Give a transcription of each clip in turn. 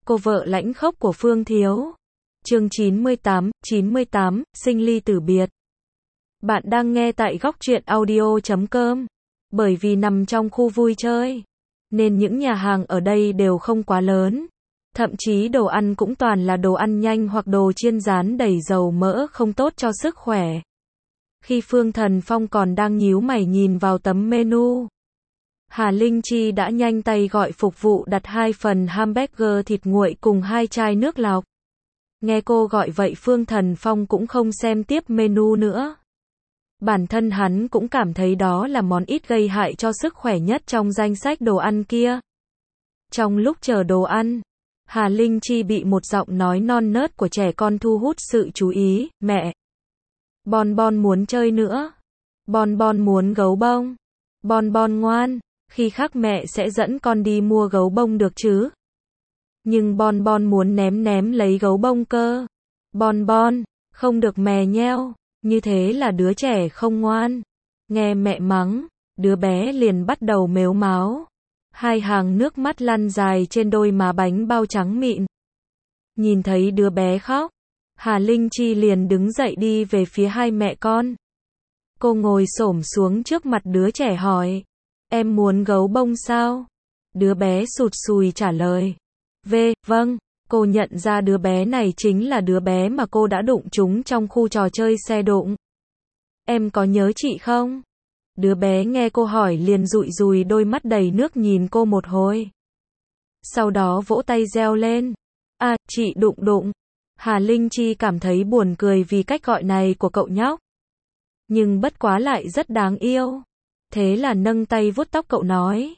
Cô vợ lãnh khốc của Phương Thiếu. Chương 98, sinh ly tử biệt. Bạn đang nghe tại góc truyện audio.com. Bởi vì nằm trong khu vui chơi, nên những nhà hàng ở đây đều không quá lớn. Thậm chí đồ ăn cũng toàn là đồ ăn nhanh hoặc đồ chiên rán đầy dầu mỡ không tốt cho sức khỏe. Khi Phương Thần Phong còn đang nhíu mày nhìn vào tấm menu, Hà Linh Chi đã nhanh tay gọi phục vụ đặt 2 phần hamburger thịt nguội cùng 2 chai nước lọc. Nghe cô gọi vậy Phương Thần Phong cũng không xem tiếp menu nữa. Bản thân hắn cũng cảm thấy đó là món ít gây hại cho sức khỏe nhất trong danh sách đồ ăn kia. Trong lúc chờ đồ ăn, Hà Linh Chi bị một giọng nói non nớt của trẻ con thu hút sự chú ý. Mẹ! Bon Bon muốn chơi nữa. Bon Bon muốn gấu bông. Bon Bon ngoan, khi khác mẹ sẽ dẫn con đi mua gấu bông được chứ. Nhưng Bon Bon muốn ném lấy gấu bông cơ. Bon Bon, không được mè nheo, như thế là đứa trẻ không ngoan. Nghe mẹ mắng, đứa bé liền bắt đầu mếu máo. 2 hàng nước mắt lăn dài trên đôi má bánh bao trắng mịn. Nhìn thấy đứa bé khóc, Hà Linh Chi liền đứng dậy đi về phía 2 mẹ con. Cô ngồi xổm xuống trước mặt đứa trẻ hỏi, em muốn gấu bông sao? Đứa bé sụt sùi trả lời, vâng. Cô nhận ra đứa bé này chính là đứa bé mà cô đã đụng trúng trong khu trò chơi xe đụng. Em có nhớ chị không? Đứa bé nghe cô hỏi liền dụi dùi đôi mắt đầy nước nhìn cô một hồi. Sau đó vỗ tay reo lên. À, chị đụng. Hà Linh Chi cảm thấy buồn cười vì cách gọi này của cậu nhóc. Nhưng bất quá lại rất đáng yêu. Thế là nâng tay vuốt tóc cậu nói.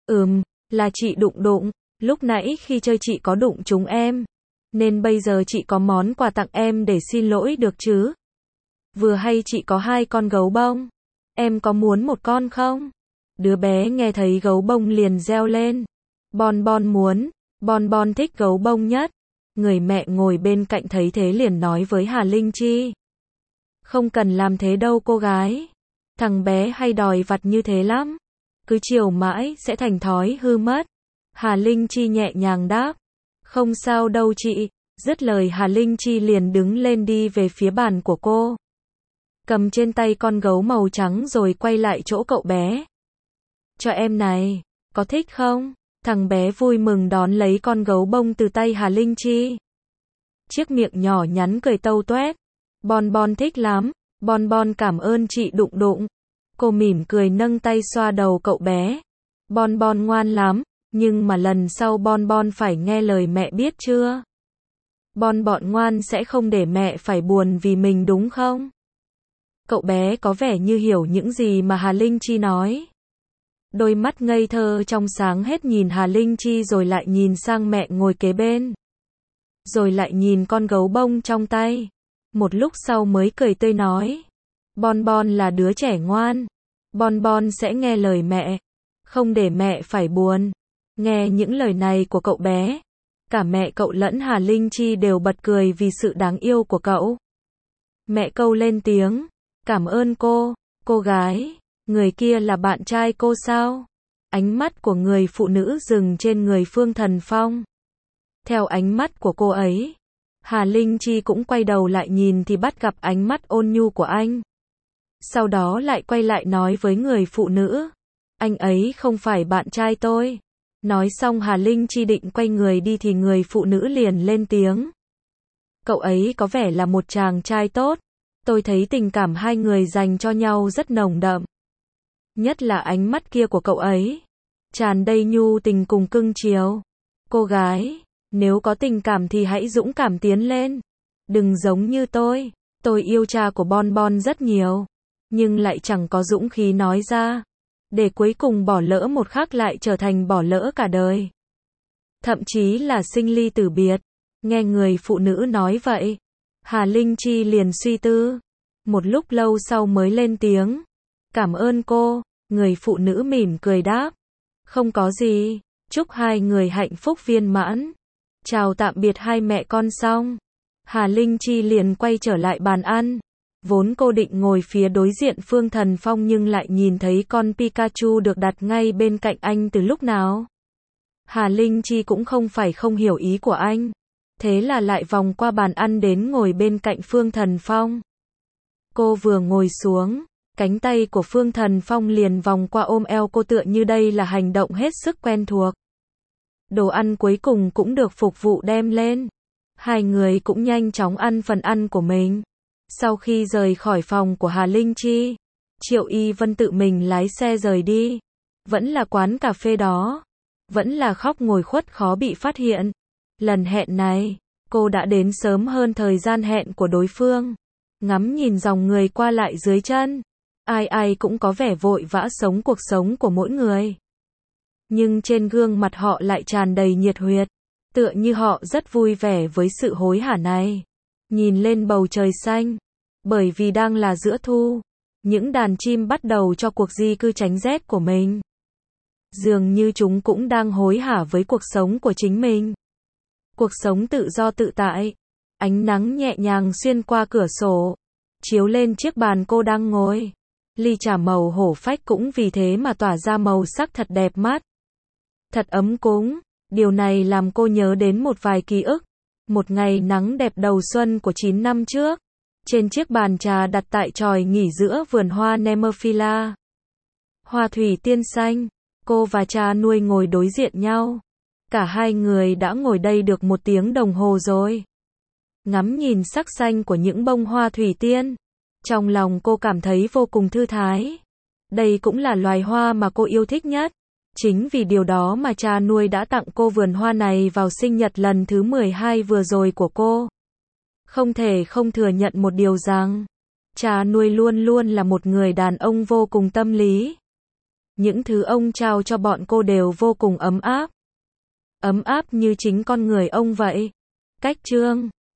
Là chị đụng. Lúc nãy khi chơi chị có đụng chúng em. Nên bây giờ chị có món quà tặng em để xin lỗi được chứ. Vừa hay chị có 2 con gấu bông. Em có muốn một con không? Đứa bé nghe thấy gấu bông liền reo lên. Bon Bon muốn. Bon Bon thích gấu bông nhất. Người mẹ ngồi bên cạnh thấy thế liền nói với Hà Linh Chi. Không cần làm thế đâu cô gái. Thằng bé hay đòi vặt như thế lắm. Cứ chiều mãi sẽ thành thói hư mất. Hà Linh Chi nhẹ nhàng đáp. Không sao đâu chị. Dứt lời Hà Linh Chi liền đứng lên đi về phía bàn của cô. Cầm trên tay con gấu màu trắng rồi quay lại chỗ cậu bé. Cho em này, có thích không? Thằng bé vui mừng đón lấy con gấu bông từ tay Hà Linh Chi. Chiếc miệng nhỏ nhắn cười tâu toét. Bon Bon thích lắm. Bon Bon cảm ơn chị đụng. Cô mỉm cười nâng tay xoa đầu cậu bé. Bon Bon ngoan lắm, nhưng mà lần sau Bon Bon phải nghe lời mẹ biết chưa? Bon Bon ngoan sẽ không để mẹ phải buồn vì mình đúng không? Cậu bé có vẻ như hiểu những gì mà Hà Linh Chi nói. Đôi mắt ngây thơ trong sáng hết nhìn Hà Linh Chi rồi lại nhìn sang mẹ ngồi kế bên. Rồi lại nhìn con gấu bông trong tay. Một lúc sau mới cười tươi nói. Bon Bon là đứa trẻ ngoan. Bon Bon sẽ nghe lời mẹ. Không để mẹ phải buồn. Nghe những lời này của cậu bé. Cả mẹ cậu lẫn Hà Linh Chi đều bật cười vì sự đáng yêu của cậu. Mẹ câu lên tiếng. Cảm ơn cô gái. Người kia là bạn trai cô sao? Ánh mắt của người phụ nữ dừng trên người Phương Thần Phong. Theo ánh mắt của cô ấy, Hà Linh Chi cũng quay đầu lại nhìn thì bắt gặp ánh mắt ôn nhu của anh. Sau đó lại quay lại nói với người phụ nữ. Anh ấy không phải bạn trai tôi. Nói xong Hà Linh Chi định quay người đi thì người phụ nữ liền lên tiếng. Cậu ấy có vẻ là một chàng trai tốt. Tôi thấy tình cảm 2 người dành cho nhau rất nồng đậm. Nhất là ánh mắt kia của cậu ấy. Tràn đầy nhu tình cùng cưng chiều. Cô gái, nếu có tình cảm thì hãy dũng cảm tiến lên. Đừng giống như tôi. Tôi yêu cha của Bon Bon rất nhiều. Nhưng lại chẳng có dũng khí nói ra. Để cuối cùng bỏ lỡ một khắc lại trở thành bỏ lỡ cả đời. Thậm chí là sinh ly tử biệt. Nghe người phụ nữ nói vậy. Hà Linh Chi liền suy tư. Một lúc lâu sau mới lên tiếng. Cảm ơn cô. Người phụ nữ mỉm cười đáp. Không có gì. Chúc 2 người hạnh phúc viên mãn. Chào tạm biệt 2 mẹ con xong. Hà Linh Chi liền quay trở lại bàn ăn. Vốn cô định ngồi phía đối diện Phương Thần Phong nhưng lại nhìn thấy con Pikachu được đặt ngay bên cạnh anh từ lúc nào. Hà Linh Chi cũng không phải không hiểu ý của anh. Thế là lại vòng qua bàn ăn đến ngồi bên cạnh Phương Thần Phong. Cô vừa ngồi xuống, cánh tay của Phương Thần Phong liền vòng qua ôm eo cô tựa như đây là hành động hết sức quen thuộc. Đồ ăn cuối cùng cũng được phục vụ đem lên. Hai người cũng nhanh chóng ăn phần ăn của mình. Sau khi rời khỏi phòng của Hà Linh Chi, Triệu Y Vân tự mình lái xe rời đi. Vẫn là quán cà phê đó. Vẫn là khóc ngồi khuất khó bị phát hiện. Lần hẹn này, cô đã đến sớm hơn thời gian hẹn của đối phương. Ngắm nhìn dòng người qua lại dưới chân. Ai ai cũng có vẻ vội vã sống cuộc sống của mỗi người. Nhưng trên gương mặt họ lại tràn đầy nhiệt huyết. Tựa như họ rất vui vẻ với sự hối hả này. Nhìn lên bầu trời xanh. Bởi vì đang là giữa thu. Những đàn chim bắt đầu cho cuộc di cư tránh rét của mình. Dường như chúng cũng đang hối hả với cuộc sống của chính mình. Cuộc sống tự do tự tại. Ánh nắng nhẹ nhàng xuyên qua cửa sổ, chiếu lên chiếc bàn cô đang ngồi. Ly trà màu hổ phách cũng vì thế mà tỏa ra màu sắc thật đẹp mắt. Thật ấm cúng. Điều này làm cô nhớ đến một vài ký ức. Một ngày nắng đẹp đầu xuân của 9 năm trước. Trên chiếc bàn trà đặt tại chòi nghỉ giữa vườn hoa Nemophila. Hoa thủy tiên xanh. Cô và cha nuôi ngồi đối diện nhau. Cả hai người đã ngồi đây được 1 tiếng đồng hồ rồi. Ngắm nhìn sắc xanh của những bông hoa thủy tiên. Trong lòng cô cảm thấy vô cùng thư thái. Đây cũng là loài hoa mà cô yêu thích nhất. Chính vì điều đó mà cha nuôi đã tặng cô vườn hoa này vào sinh nhật lần thứ 12 vừa rồi của cô. Không thể không thừa nhận một điều rằng, cha nuôi luôn luôn là một người đàn ông vô cùng tâm lý. Những thứ ông trao cho bọn cô đều vô cùng ấm áp. Ấm áp như chính con người ông vậy. Cách chương